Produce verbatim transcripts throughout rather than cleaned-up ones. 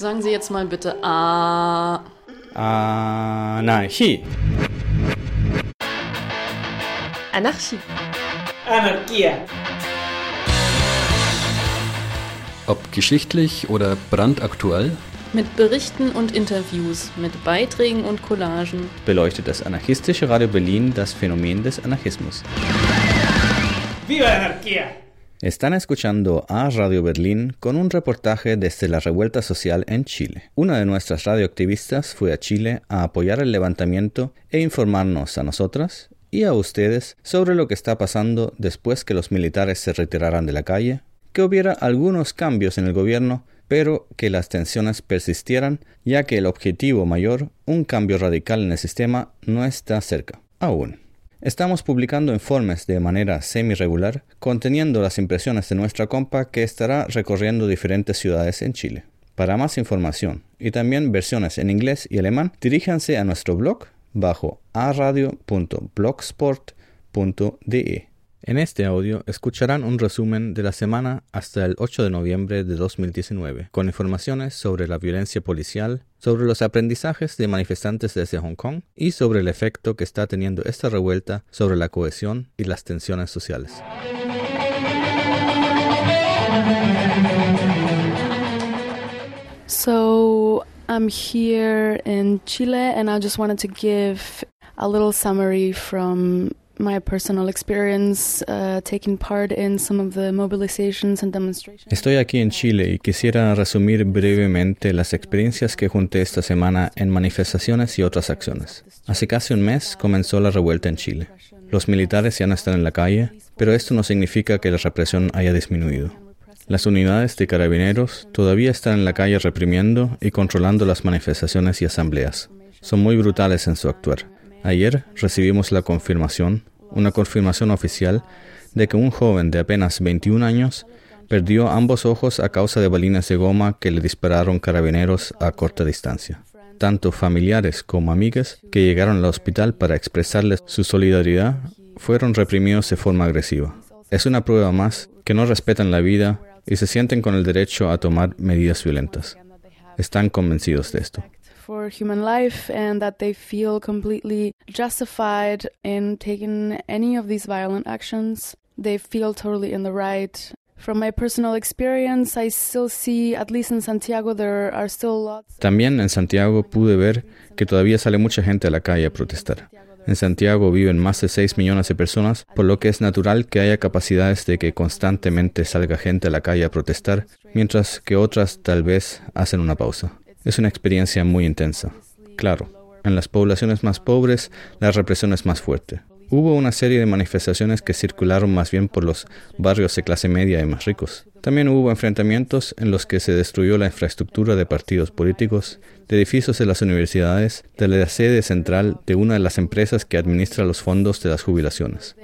Sagen Sie jetzt mal bitte A. Anarchie. Anarchie. Anarchia. Ob geschichtlich oder brandaktuell, Mit Berichten und Interviews, mit Beiträgen und Collagen beleuchtet das anarchistische Radio Berlin das Phänomen des Anarchismus. ¡Viva la anarquía! Están escuchando a Radio Berlín con un reportaje desde la revuelta social en Chile. Una de nuestras radioactivistas fue a Chile a apoyar el levantamiento e informarnos a nosotras y a ustedes sobre lo que está pasando después que los militares se retiraran de la calle, que hubiera algunos cambios en el gobierno, pero que las tensiones persistieran, ya que el objetivo mayor, un cambio radical en el sistema, no está cerca, aún. Estamos publicando informes de manera semi-regular, conteniendo las impresiones de nuestra compa que estará recorriendo diferentes ciudades en Chile. Para más información y también versiones en inglés y alemán, diríjanse a nuestro blog bajo a radio punto blogspot punto d e. En este audio escucharán un resumen de la semana hasta el ocho de noviembre de dos mil diecinueve, con informaciones sobre la violencia policial, sobre los aprendizajes de manifestantes desde Hong Kong y sobre el efecto que está teniendo esta revuelta sobre la cohesión y las tensiones sociales. So I'm here in Chile and I just wanted to give a little summary from my personal experience uh, taking part in some of the mobilizations and demonstrations. Estoy aquí en Chile y quisiera resumir brevemente las experiencias que junté esta semana en manifestaciones y otras acciones. Hace casi un mes comenzó la revuelta en Chile. Los militares ya no están en la calle, pero esto no significa que la represión haya disminuido. Las unidades de carabineros todavía están en la calle reprimiendo y controlando las manifestaciones y asambleas. Son muy brutales en su actuar. Ayer recibimos la confirmación, una confirmación oficial, de que un joven de apenas veintiún años perdió ambos ojos a causa de balines de goma que le dispararon carabineros a corta distancia. Tanto familiares como amigas que llegaron al hospital para expresarles su solidaridad fueron reprimidos de forma agresiva. Es una prueba más que no respetan la vida y se sienten con el derecho a tomar medidas violentas. Están convencidos de esto. For human life and that they feel completely justified in taking any of these violent actions. They feel totally in the right. From my personal experience, I still see, at least in Santiago, there are still lots. También en Santiago pude ver que todavía sale mucha gente a la calle a protestar. En Santiago viven más de seis millones de personas, por lo que es natural que haya capacidades de que constantemente salga gente a la calle a protestar, mientras que otras tal vez hacen una pausa. Es una experiencia muy intensa. Claro, en las poblaciones más pobres, la represión es más fuerte. Hubo una serie de manifestaciones que circularon más bien por los barrios de clase media y más ricos. También hubo enfrentamientos en los que se destruyó la infraestructura de partidos políticos, de edificios de las universidades, de la sede central de una de las empresas que administra los fondos de las jubilaciones.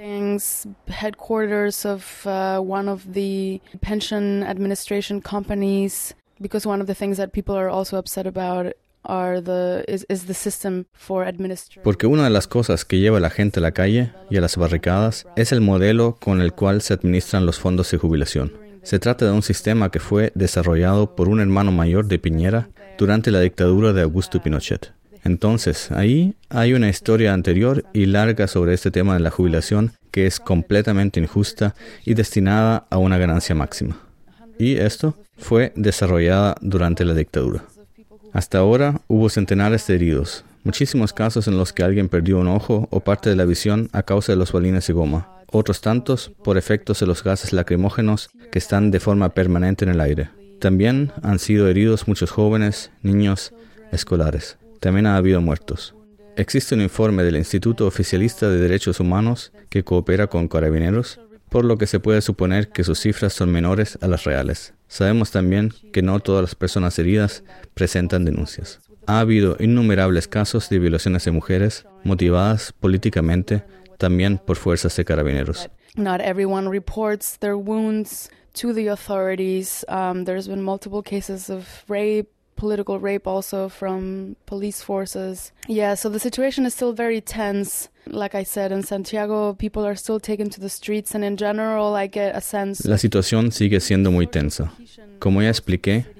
Headquarters of uh, one of the pension administration companies. Because one of the things that people are also upset about are the is, is the system for administration. Porque una de las cosas que lleva a la gente a la calle y a las barricadas es el modelo con el cual se administran los fondos de jubilación. Se trata de un sistema que fue desarrollado por un hermano mayor de Piñera durante la dictadura de Augusto Pinochet. Entonces, ahí hay una historia anterior y larga sobre este tema de la jubilación que es completamente injusta y destinada a una ganancia máxima. Y esto fue desarrollada durante la dictadura. Hasta ahora hubo centenares de heridos, muchísimos casos en los que alguien perdió un ojo o parte de la visión a causa de los balines de goma, otros tantos por efectos de los gases lacrimógenos que están de forma permanente en el aire. También han sido heridos muchos jóvenes, niños, escolares. También ha habido muertos. Existe un informe del Instituto Oficialista de Derechos Humanos que coopera con Carabineros, por lo que se puede suponer que sus cifras son menores a las reales. Sabemos también que no todas las personas heridas presentan denuncias. Ha habido innumerables casos de violaciones de mujeres motivadas políticamente, también por fuerzas de carabineros. Not everyone reports their wounds to the authorities. Um, there's been multiple cases of rape, political rape also from police forces. Yeah, so the situation is still very tense. Like I said, in Santiago, people are still taken to the streets, and in general, I get a sense. La situación sigue siendo muy tensa. Como ya expliqué,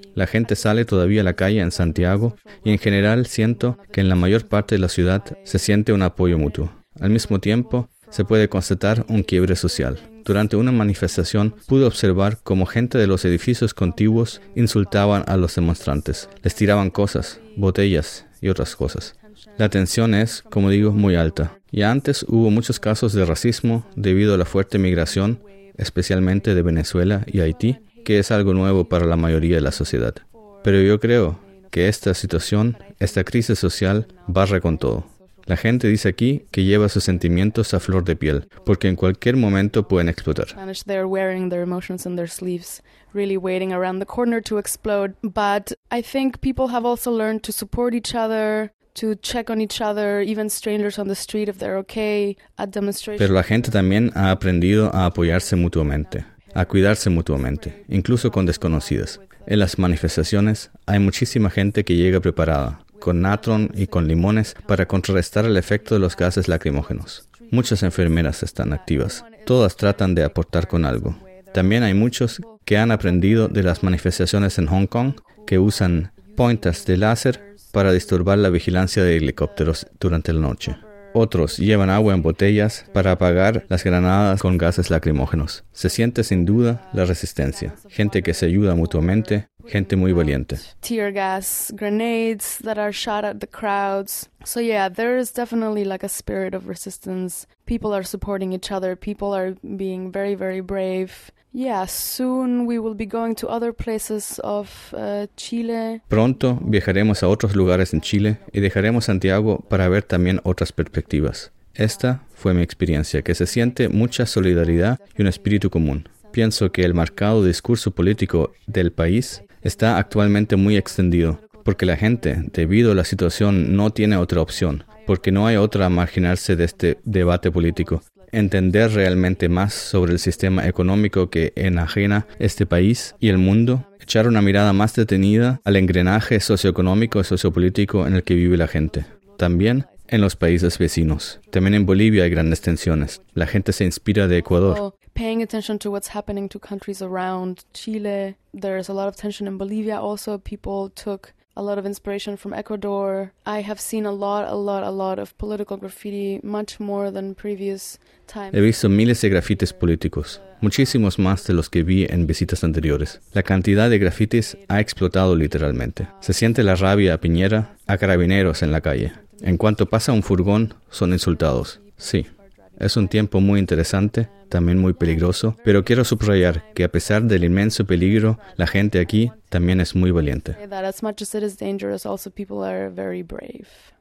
La gente sale todavía a la calle en Santiago y en general siento que en la mayor parte de la ciudad se siente un apoyo mutuo. Al mismo tiempo, se puede constatar un quiebre social. Durante una manifestación pude observar cómo gente de los edificios contiguos insultaban a los demonstrantes, les tiraban cosas, botellas y otras cosas. La tensión es, como digo, muy alta. Ya antes hubo muchos casos de racismo debido a la fuerte migración, especialmente de Venezuela y Haití, que es algo nuevo para la mayoría de la sociedad. Pero yo creo que esta situación, esta crisis social, barre con todo. La gente dice aquí que lleva sus sentimientos a flor de piel, porque en cualquier momento pueden explotar. They're wearing their emotions in their sleeves, really waiting around the corner to explode. But I think people have also learned to support each other, to check on each other, even strangers on the street if they're okay at demonstrations. Pero la gente también ha aprendido a apoyarse mutuamente, a cuidarse mutuamente, incluso con desconocidas. En las manifestaciones hay muchísima gente que llega preparada, con natron y con limones para contrarrestar el efecto de los gases lacrimógenos. Muchas enfermeras están activas. Todas tratan de aportar con algo. También hay muchos que han aprendido de las manifestaciones en Hong Kong, que usan pointers de láser para disturbar la vigilancia de helicópteros durante la noche. Otros llevan agua en botellas para apagar las granadas con gases lacrimógenos. Se siente sin duda la resistencia. Gente que se ayuda mutuamente, gente muy valiente. Tear gas, grenades that are shot at the crowds. So yeah, there is definitely like a spirit of resistance. People are supporting each other. People are being very, very brave. Yeah, soon we will be going to other places of uh, Chile. Pronto viajaremos a otros lugares en Chile y dejaremos Santiago para ver también otras perspectivas. Esta fue mi experiencia, que se siente mucha solidaridad y un espíritu común. Pienso que el marcado discurso político del país está actualmente muy extendido, porque la gente, debido a la situación, no tiene otra opción, porque no hay otra a marginarse de este debate político. Entender realmente más sobre el sistema económico que enajena este país y el mundo, echar una mirada más detenida al engranaje socioeconómico y sociopolítico en el que vive la gente. También en los países vecinos. También en Bolivia hay grandes tensiones. La gente se inspira de Ecuador. Paying attention to what's happening to countries around Chile. There's a lot of tension in Bolivia also. People took a lot of inspiration from Ecuador. I have seen a lot, a lot, a lot of political graffiti, much more than previous times. He visto miles de grafitis políticos, muchísimos más de los que vi en visitas anteriores. La cantidad de grafitis ha explotado literalmente. Se siente la rabia a Piñera, a carabineros en la calle. En cuanto pasa un furgón, son insultados. Sí, es un tiempo muy interesante, también muy peligroso, pero quiero subrayar que a pesar del inmenso peligro, la gente aquí también es muy valiente. That as much as it is dangerous, also people are very brave.